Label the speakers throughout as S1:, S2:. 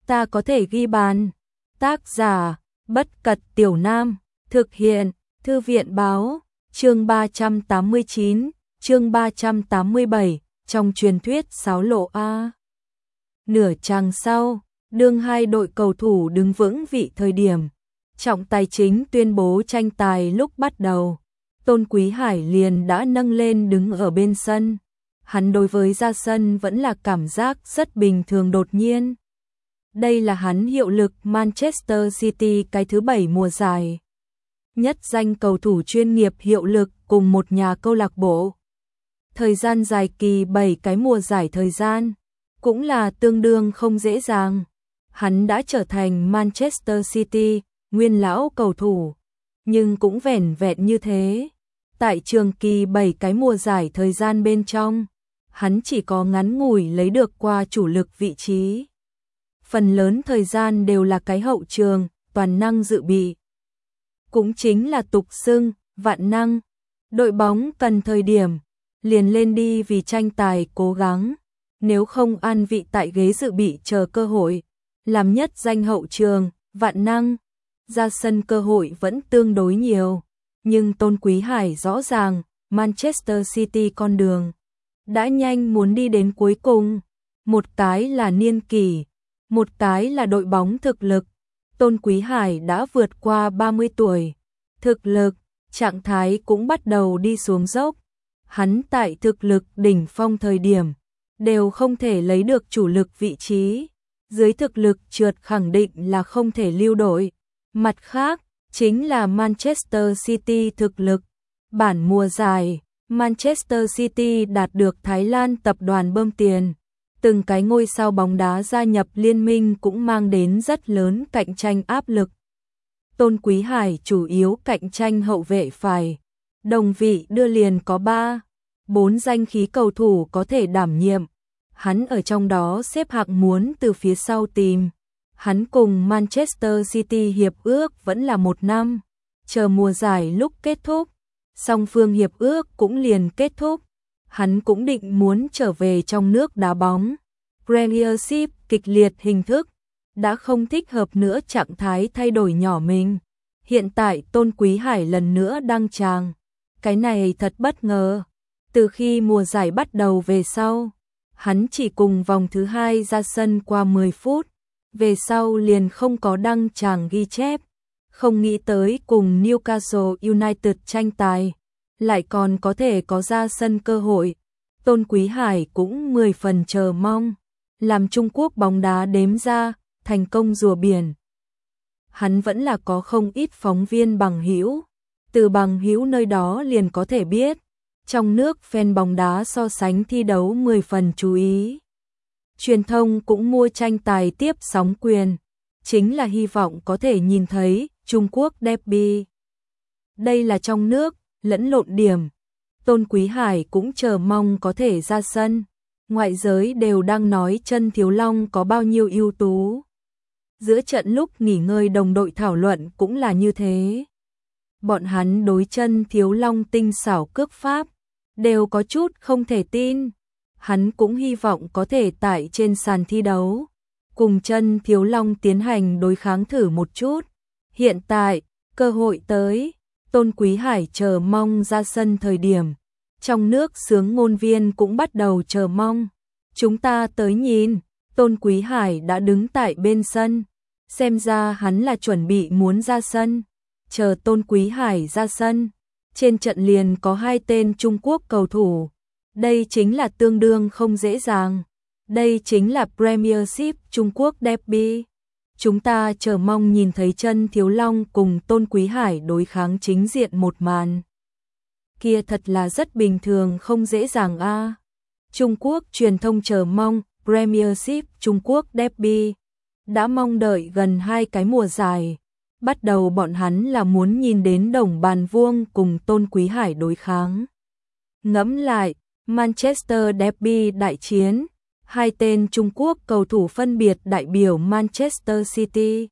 S1: ta có thể ghi bàn. Tác giả, Bất Cật Tiểu Nam, thực hiện, Thư viện báo, chương 389, chương 387, trong truyền thuyết sáo lộ A. Nửa chặng sau, đương hai đội cầu thủ đứng vững vị thời điểm, trọng tài chính tuyên bố tranh tài lúc bắt đầu. Tôn Quý Hải liền đã nâng lên đứng ở bên sân. Hắn đối với ra sân vẫn là cảm giác rất bình thường đột nhiên. Đây là hắn hiệu lực Manchester City cái thứ 7 mùa giải. Nhất danh cầu thủ chuyên nghiệp hiệu lực cùng một nhà câu lạc bộ. Thời gian dài kỳ 7 cái mùa giải thời gian, cũng là tương đương không dễ dàng. Hắn đã trở thành Manchester City, nguyên lão cầu thủ, nhưng cũng vẻn vẹn như thế. Tại trường kỳ 7 cái mùa giải thời gian bên trong, hắn chỉ có ngắn ngủi lấy được qua chủ lực vị trí. Phần lớn thời gian đều là cái hậu trường, toàn năng dự bị. Cũng chính là tục xưng, vạn năng. Đội bóng cần thời điểm, liền lên đi vì tranh tài cố gắng. Nếu không an vị tại ghế dự bị chờ cơ hội, làm nhất danh hậu trường, vạn năng. Ra sân cơ hội vẫn tương đối nhiều. Nhưng Tôn Quý Hải rõ ràng, Manchester City con đường đã nhanh muốn đi đến cuối cùng. Một cái là niên kỷ, một cái là đội bóng thực lực. Tôn Quý Hải đã vượt qua 30 tuổi. Thực lực, trạng thái cũng bắt đầu đi xuống dốc. Hắn tại thực lực đỉnh phong thời điểm, đều không thể lấy được chủ lực vị trí. Dưới thực lực trượt khẳng định là không thể lưu đội. Mặt khác, chính là Manchester City thực lực. Bản mùa giải, Manchester City đạt được Thái Lan tập đoàn bơm tiền. Từng cái ngôi sao bóng đá gia nhập liên minh cũng mang đến rất lớn cạnh tranh áp lực. Tôn Quý Hải chủ yếu cạnh tranh hậu vệ phải. Đồng vị đưa liền có 3-4 danh khí cầu thủ có thể đảm nhiệm. Hắn ở trong đó xếp hạng muốn từ phía sau tìm. Hắn cùng Manchester City hiệp ước vẫn là 1 năm. Chờ mùa giải lúc kết thúc, song phương hiệp ước cũng liền kết thúc. Hắn cũng định muốn trở về trong nước đá bóng. Premiership kịch liệt hình thức, đã không thích hợp nữa trạng thái thay đổi nhỏ mình. Hiện tại Tôn Quý Hải lần nữa đăng tràng. Cái này thật bất ngờ. Từ khi mùa giải bắt đầu về sau, hắn chỉ cùng vòng thứ 2 ra sân qua 10 phút. Về sau liền không có đăng tràng ghi chép. Không nghĩ tới cùng Newcastle United tranh tài, lại còn có thể có ra sân cơ hội. Tôn Quý Hải cũng 10 phần chờ mong. Làm Trung Quốc bóng đá đếm ra, thành công rùa biển. Hắn vẫn là có không ít phóng viên bằng hữu. Từ bằng hữu nơi đó liền có thể biết. Trong nước fan bóng đá so sánh thi đấu 10 phần chú ý. Truyền thông cũng mua tranh tài tiếp sóng quyền. Chính là hy vọng có thể nhìn thấy Trung Quốc derby. Đây là trong nước, lẫn lộn điểm. Tôn Quý Hải cũng chờ mong có thể ra sân. Ngoại giới đều đang nói Chân Thiếu Long có bao nhiêu ưu tú. Giữa trận lúc nghỉ ngơi đồng đội thảo luận cũng là như thế. Bọn hắn đối Chân Thiếu Long tinh xảo cước pháp, đều có chút không thể tin. Hắn cũng hy vọng có thể tại trên sàn thi đấu, cùng Chân Thiếu Long tiến hành đối kháng thử một chút. Hiện tại, cơ hội tới, Tôn Quý Hải chờ mong ra sân thời điểm. Trong nước xướng ngôn viên cũng bắt đầu chờ mong. Chúng ta tới nhìn, Tôn Quý Hải đã đứng tại bên sân. Xem ra hắn là chuẩn bị muốn ra sân. Chờ Tôn Quý Hải ra sân. Trên trận liền có 2 tên Trung Quốc cầu thủ. Đây chính là tương đương không dễ dàng. Đây chính là Premiership Trung Quốc derby. Chúng ta chờ mong nhìn thấy Chân Thiếu Long cùng Tôn Quý Hải đối kháng chính diện một màn. Kia thật là rất bình thường không dễ dàng a. Trung Quốc truyền thông chờ mong Premiership Trung Quốc derby. Đã mong đợi gần 2 cái mùa giải. Bắt đầu bọn hắn là muốn nhìn đến Đồng Bàn Vuông cùng Tôn Quý Hải đối kháng. Ngẫm lại, Manchester derby đại chiến. 2 tên Trung Quốc cầu thủ phân biệt đại biểu Manchester City.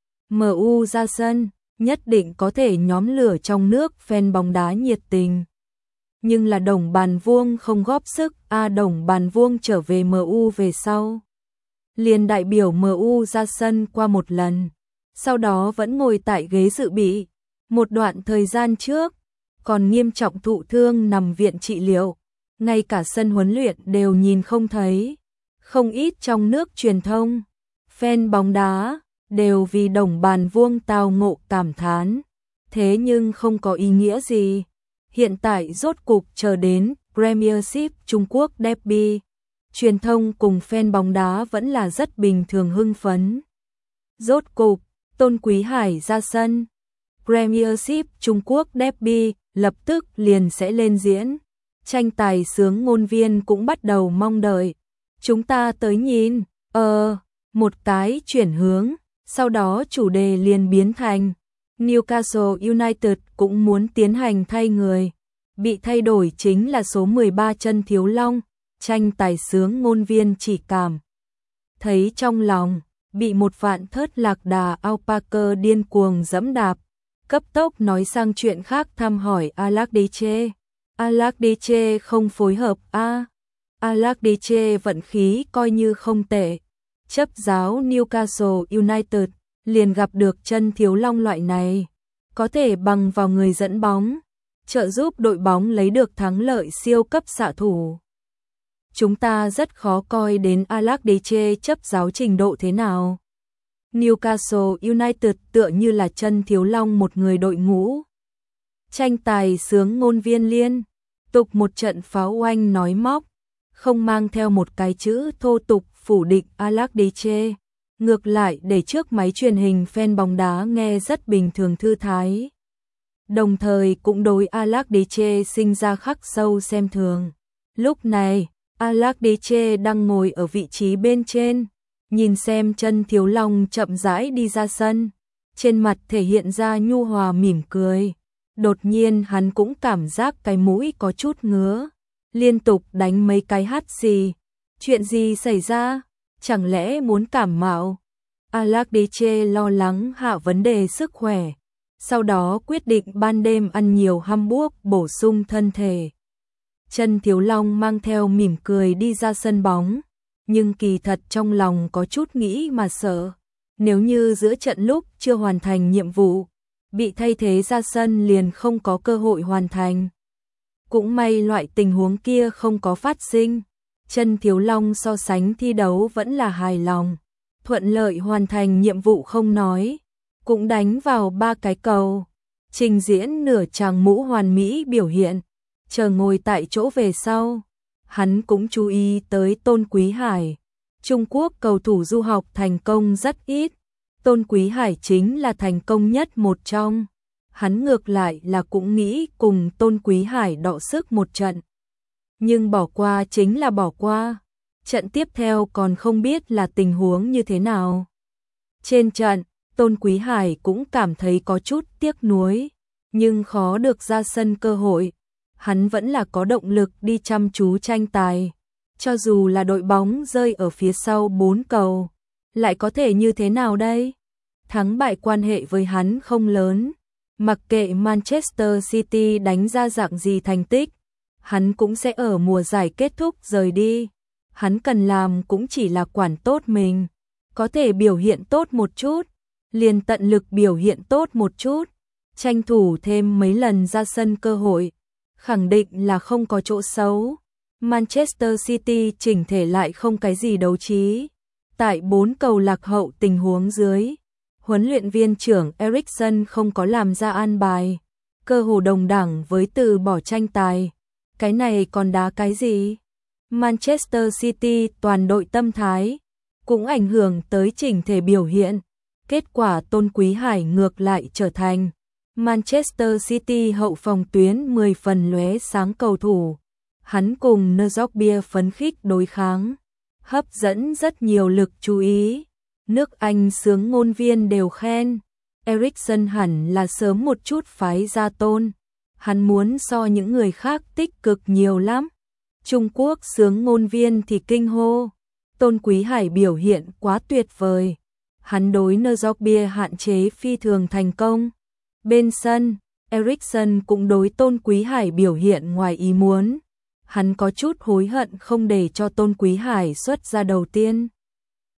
S1: MU ra sân, nhất định có thể nhóm lửa trong nước fan bóng đá nhiệt tình. Nhưng là Đồng Bàn Vuông không góp sức, Đồng Bàn Vuông trở về MU về sau. liền đại biểu MU ra sân qua một lần, sau đó vẫn ngồi tại ghế dự bị. Một đoạn thời gian trước, còn nghiêm trọng thụ thương nằm viện trị liệu, ngay cả sân huấn luyện đều nhìn không thấy. Không ít trong nước truyền thông, fan bóng đá, đều vì đồng bàn vuông tao ngộ cảm thán. Thế nhưng không có ý nghĩa gì. Hiện tại rốt cục chờ đến Premiership Trung Quốc derby. Truyền thông cùng fan bóng đá vẫn là rất bình thường hưng phấn. Rốt cục, Tôn Quý Hải ra sân. Premiership Trung Quốc derby lập tức liền sẽ lên diễn. Tranh tài sướng ngôn viên cũng bắt đầu mong đợi. Chúng ta tới nhìn, một cái chuyển hướng, sau đó chủ đề liền biến thành Newcastle United cũng muốn tiến hành thay người. Bị thay đổi chính là số 13 Chân Thiếu Long. Tranh tài sướng ngôn viên chỉ cảm thấy trong lòng bị một vạn thớt lạc đà alpaca điên cuồng dẫm đạp. Cấp tốc nói sang chuyện khác, thăm hỏi Alakdiche. Alakdiche không phối hợp a. Alakdiche vận khí coi như không tệ. Chấp giáo Newcastle United liền gặp được Chân Thiếu Long loại này, có thể bằng vào người dẫn bóng, trợ giúp đội bóng lấy được thắng lợi siêu cấp xạ thủ. Chúng ta rất khó coi đến Alakdiche chấp giáo trình độ thế nào. Newcastle United tựa như là Chân Thiếu Long một người đội ngũ. Tranh tài sướng ngôn viên liên tục một trận pháo oanh nói móc, không mang theo một cái chữ thô tục phủ định Alakdiche. Ngược lại để trước máy truyền hình fan bóng đá nghe rất bình thường thư thái. Đồng thời cũng đối Alakdiche sinh ra khắc sâu xem thường. Lúc này, Alakdiche đang ngồi ở vị trí bên trên, nhìn xem Chân Thiếu Long chậm rãi đi ra sân, trên mặt thể hiện ra nhu hòa mỉm cười. Đột nhiên hắn cũng cảm giác cái mũi có chút ngứa, liên tục đánh mấy cái hắt xì. Chuyện gì xảy ra? Chẳng lẽ muốn cảm mạo? Alakdiche lo lắng hạ vấn đề sức khỏe, sau đó quyết định ban đêm ăn nhiều hamburger bổ sung thân thể. Chân Thiếu Long mang theo mỉm cười đi ra sân bóng, nhưng kỳ thật trong lòng có chút nghĩ mà sợ. Nếu như giữa trận lúc chưa hoàn thành nhiệm vụ, bị thay thế ra sân liền không có cơ hội hoàn thành. Cũng may loại tình huống kia không có phát sinh. Chân Thiếu Long so sánh thi đấu vẫn là hài lòng, thuận lợi hoàn thành nhiệm vụ không nói, cũng đánh vào 3 cái cầu, trình diễn nửa tràng mũ hoàn mỹ biểu hiện. Chờ ngồi tại chỗ về sau, hắn cũng chú ý tới Tôn Quý Hải. Trung Quốc cầu thủ du học thành công rất ít, Tôn Quý Hải chính là thành công nhất một trong. Hắn ngược lại là cũng nghĩ cùng Tôn Quý Hải đọ sức một trận. Nhưng bỏ qua chính là bỏ qua. Trận tiếp theo còn không biết là tình huống như thế nào. Trên trận, Tôn Quý Hải cũng cảm thấy có chút tiếc nuối, nhưng khó được ra sân cơ hội. Hắn vẫn là có động lực đi chăm chú tranh tài. Cho dù là đội bóng rơi ở phía sau 4 cầu, lại có thể như thế nào đây? Thắng bại quan hệ với hắn không lớn. Mặc kệ Manchester City đánh ra dạng gì thành tích, hắn cũng sẽ ở mùa giải kết thúc rời đi. Hắn cần làm cũng chỉ là quản tốt mình. Có thể biểu hiện tốt một chút, liền tận lực biểu hiện tốt một chút. Tranh thủ thêm mấy lần ra sân cơ hội, khẳng định là không có chỗ xấu. Manchester City chỉnh thể lại không cái gì đấu trí. Tại 4 cầu lạc hậu tình huống dưới, huấn luyện viên trưởng Eriksen không có làm ra an bài, cơ hồ đồng đẳng với từ bỏ tranh tài. Cái này còn đá cái gì? Manchester City toàn đội tâm thái, cũng ảnh hưởng tới chỉnh thể biểu hiện. Kết quả Tôn Quý Hải ngược lại trở thành Manchester City hậu phòng tuyến 10 phần lóe sáng cầu thủ. Hắn cùng Nzogbia phấn khích đối kháng, hấp dẫn rất nhiều lực chú ý. Nước Anh sướng ngôn viên đều khen Eriksen hẳn là sớm một chút phái ra Tôn. Hắn muốn so những người khác tích cực nhiều lắm. Trung Quốc sướng ngôn viên thì kinh hô, Tôn Quý Hải biểu hiện quá tuyệt vời. Hắn đối Nzogbia hạn chế phi thường thành công. Bên sân, Eriksen cũng đối Tôn Quý Hải biểu hiện ngoài ý muốn. Hắn có chút hối hận không để cho Tôn Quý Hải xuất ra đầu tiên.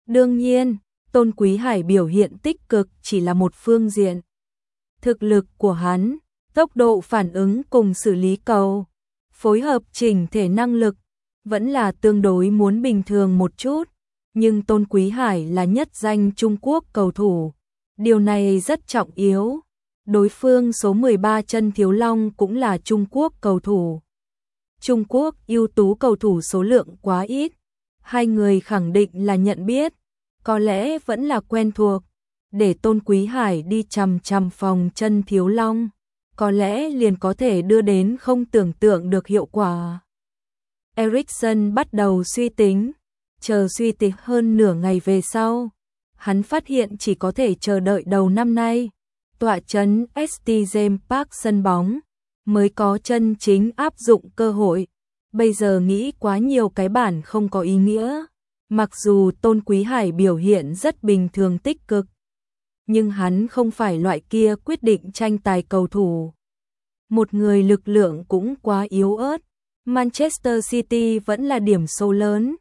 S1: Đương nhiên, Tôn Quý Hải biểu hiện tích cực chỉ là một phương diện. Thực lực của hắn, tốc độ phản ứng cùng xử lý cầu, phối hợp chỉnh thể năng lực, vẫn là tương đối muốn bình thường một chút. Nhưng Tôn Quý Hải là nhất danh Trung Quốc cầu thủ. Điều này rất trọng yếu. Đối phương số 13 Chân Thiếu Long cũng là Trung Quốc cầu thủ. Trung Quốc ưu tú cầu thủ số lượng quá ít. Hai người khẳng định là nhận biết, có lẽ vẫn là quen thuộc. Để Tôn Quý Hải đi chằm chằm phòng Chân Thiếu Long, có lẽ liền có thể đưa đến không tưởng tượng được hiệu quả. Eriksen bắt đầu suy tính, chờ suy tính hơn nửa ngày về sau, hắn phát hiện chỉ có thể chờ đợi đầu năm nay, tọa trấn St James Park sân bóng, mới có chân chính áp dụng cơ hội. Bây giờ nghĩ quá nhiều cái bản không có ý nghĩa. Mặc dù Tôn Quý Hải biểu hiện rất bình thường tích cực, nhưng hắn không phải loại kia quyết định tranh tài cầu thủ. Một người lực lượng cũng quá yếu ớt. Manchester City vẫn là điểm số lớn.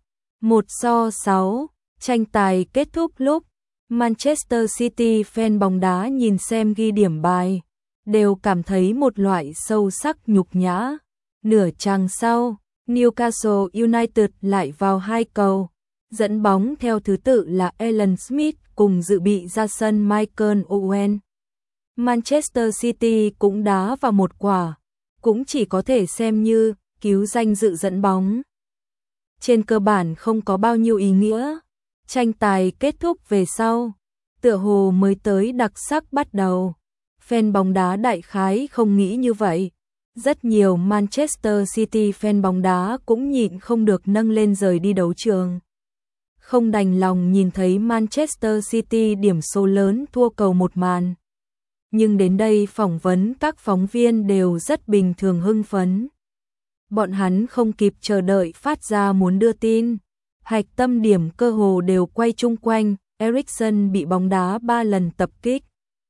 S1: 1-6, tranh tài kết thúc lúc Manchester City fan bóng đá nhìn xem ghi điểm bài, đều cảm thấy một loại sâu sắc nhục nhã. Nửa chặng sau, Newcastle United lại vào hai cầu, dẫn bóng theo thứ tự là Alan Smith cùng dự bị ra sân Michael Owen. Manchester City cũng đá vào một quả, cũng chỉ có thể xem như cứu danh dự dẫn bóng. Trên cơ bản không có bao nhiêu ý nghĩa. Tranh tài kết thúc về sau, tựa hồ mới tới đặc sắc bắt đầu. Fan bóng đá đại khái không nghĩ như vậy. Rất nhiều Manchester City fan bóng đá cũng nhịn không được nâng lên rời đi đấu trường. Không đành lòng nhìn thấy Manchester City điểm số lớn thua cầu một màn. Nhưng đến đây phỏng vấn các phóng viên đều rất bình thường hưng phấn. Bọn hắn không kịp chờ đợi phát ra muốn đưa tin. Hạch tâm điểm cơ hồ đều quay chung quanh Eriksen bị bóng đá 3 lần tập kích.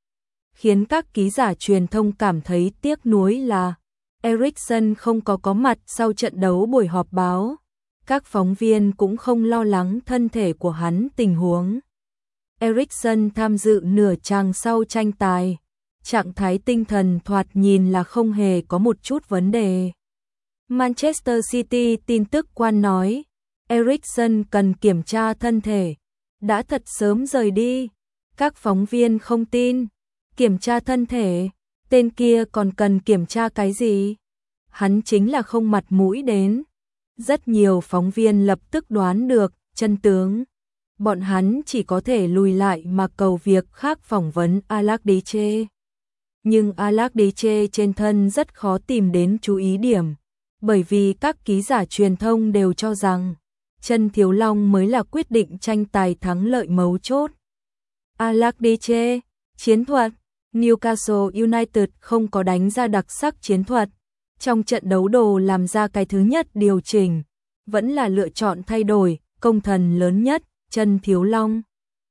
S1: Khiến các ký giả truyền thông cảm thấy tiếc nuối là Eriksen không có mặt sau trận đấu buổi họp báo. Các phóng viên cũng không lo lắng thân thể của hắn tình huống. Eriksen tham dự nửa chặng sau tranh tài. Trạng thái tinh thần thoạt nhìn là không hề có một chút vấn đề. Manchester City tin tức quan nói, Eriksen cần kiểm tra thân thể, đã thật sớm rời đi. Các phóng viên không tin, kiểm tra thân thể, tên kia còn cần kiểm tra cái gì? Hắn chính là không mặt mũi đến. Rất nhiều phóng viên lập tức đoán được chân tướng. Bọn hắn chỉ có thể lùi lại mà cầu việc khác phỏng vấn Alakdiche. Nhưng Alakdiche trên thân rất khó tìm đến chú ý điểm, bởi vì các ký giả truyền thông đều cho rằng Chân Thiếu Long mới là quyết định tranh tài thắng lợi mấu chốt. Alakdiche, chiến thuật, Newcastle United không có đánh ra đặc sắc chiến thuật. Trong trận đấu đồ làm ra cái thứ nhất điều chỉnh, vẫn là lựa chọn thay đổi công thần lớn nhất, Chân Thiếu Long.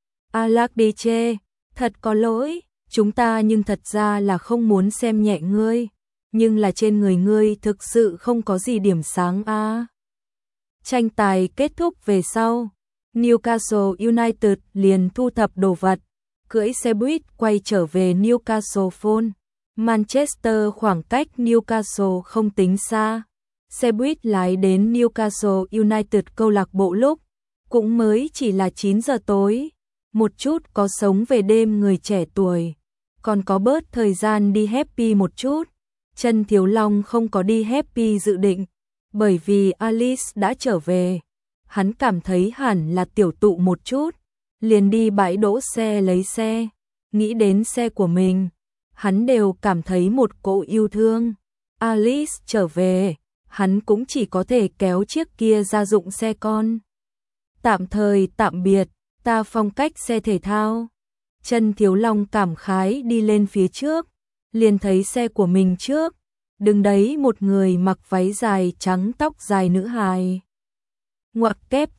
S1: Alakdiche, thật có lỗi, chúng ta nhưng thật ra là không muốn xem nhẹ ngươi, nhưng là trên người ngươi thực sự không có gì điểm sáng a. Tranh tài kết thúc về sau, Newcastle United liền thu thập đồ vật, cưỡi xe buýt quay trở về Newcastle Phone. Manchester khoảng cách Newcastle không tính xa. Xe buýt lái đến Newcastle United câu lạc bộ lúc cũng mới chỉ là 9 giờ tối. Một chút có sống về đêm người trẻ tuổi, còn có bớt thời gian đi happy một chút. Chân Thiếu Long không có đi happy dự định, bởi vì Alice đã trở về. Hắn cảm thấy hẳn là tiểu tụ một chút, liền đi bãi đỗ xe lấy xe. Nghĩ đến xe của mình, hắn đều cảm thấy một cỗ yêu thương. Alice trở về, hắn cũng chỉ có thể kéo chiếc kia gia dụng xe con. Tạm thời tạm biệt, ta phong cách xe thể thao. Chân Thiếu Long cảm khái đi lên phía trước, liền thấy xe của mình trước, đứng đấy một người mặc váy dài trắng tóc dài nữ hài. Ngoặc kép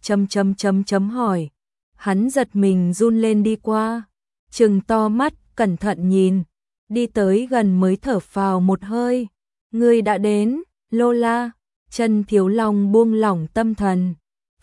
S1: hỏi. Hắn giật mình run lên đi qua, trừng to mắt, cẩn thận nhìn, đi tới gần mới thở phào một hơi. Ngươi đã đến, Lola. Chân Thiếu Long buông lỏng tâm thần,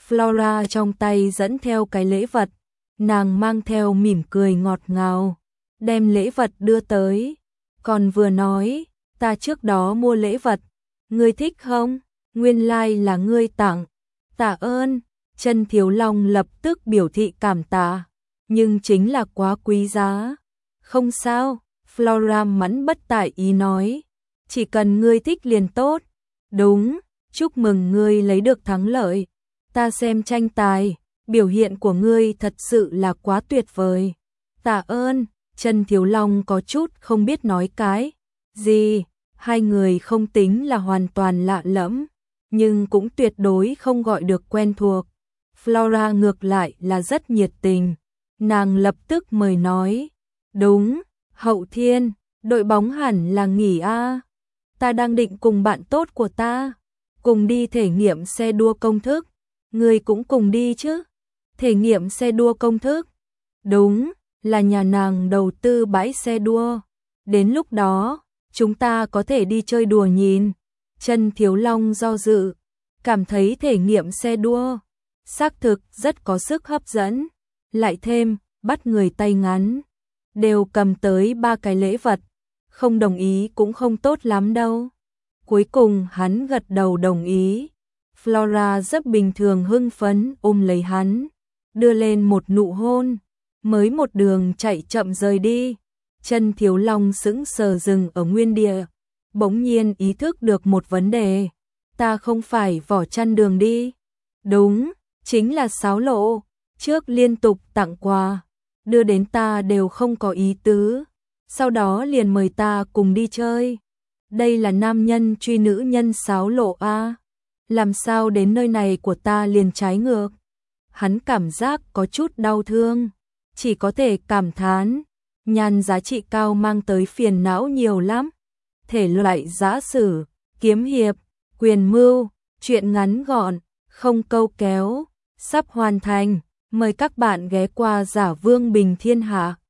S1: Flora trong tay dẫn theo cái lễ vật, nàng mang theo mỉm cười ngọt ngào, đem lễ vật đưa tới, còn vừa nói, ta trước đó mua lễ vật, ngươi thích không? Nguyên lai là ngươi tặng. Tạ ơn. Chân Thiếu Long lập tức biểu thị cảm tạ, nhưng chính là quá quý giá. Không sao, Flora mẫn bất tại ý nói, chỉ cần ngươi thích liền tốt. Đúng, chúc mừng ngươi lấy được thắng lợi. Ta xem tranh tài, biểu hiện của ngươi thật sự là quá tuyệt vời. Tạ ơn. Chân Thiếu Long có chút không biết nói cái gì, hai người không tính là hoàn toàn lạ lẫm, nhưng cũng tuyệt đối không gọi được quen thuộc. Flora ngược lại là rất nhiệt tình, nàng lập tức mời nói, đúng, Hậu Thiên, đội bóng hẳn là nghỉ a. Ta đang định cùng bạn tốt của ta cùng đi thể nghiệm xe đua công thức, ngươi cũng cùng đi chứ? Thể nghiệm xe đua công thức? Đúng, là nhà nàng đầu tư bãi xe đua, đến lúc đó chúng ta có thể đi chơi đùa nhìn. Chân Thiếu Long do dự, cảm thấy thể nghiệm xe đua xác thực rất có sức hấp dẫn, lại thêm bắt người tay ngắn, đều cầm tới 3 cái lễ vật, không đồng ý cũng không tốt lắm đâu. Cuối cùng hắn gật đầu đồng ý. Flora rất bình thường hưng phấn ôm lấy hắn, đưa lên một nụ hôn, mới một đường chạy chậm rời đi. Chân Thiếu Long sững sờ dừng ở nguyên địa, bỗng nhiên ý thức được một vấn đề, ta không phải Võ Trăn Đường đi. Đúng, chính là Sáo Lộ, trước liên tục tặng quà, đưa đến ta đều không có ý tứ, sau đó liền mời ta cùng đi chơi. Đây là nam nhân truy nữ nhân Sáo Lộ a, làm sao đến nơi này của ta liền trái ngược. Hắn cảm giác có chút đau thương, chỉ có thể cảm thán, nhan giá trị cao mang tới phiền não nhiều lắm. Thể loại giã sử, kiếm hiệp, quyền mưu, truyện ngắn gọn, không câu kéo, sắp hoàn thành. Mời các bạn ghé qua Giả Vương Bình Thiên Hạ.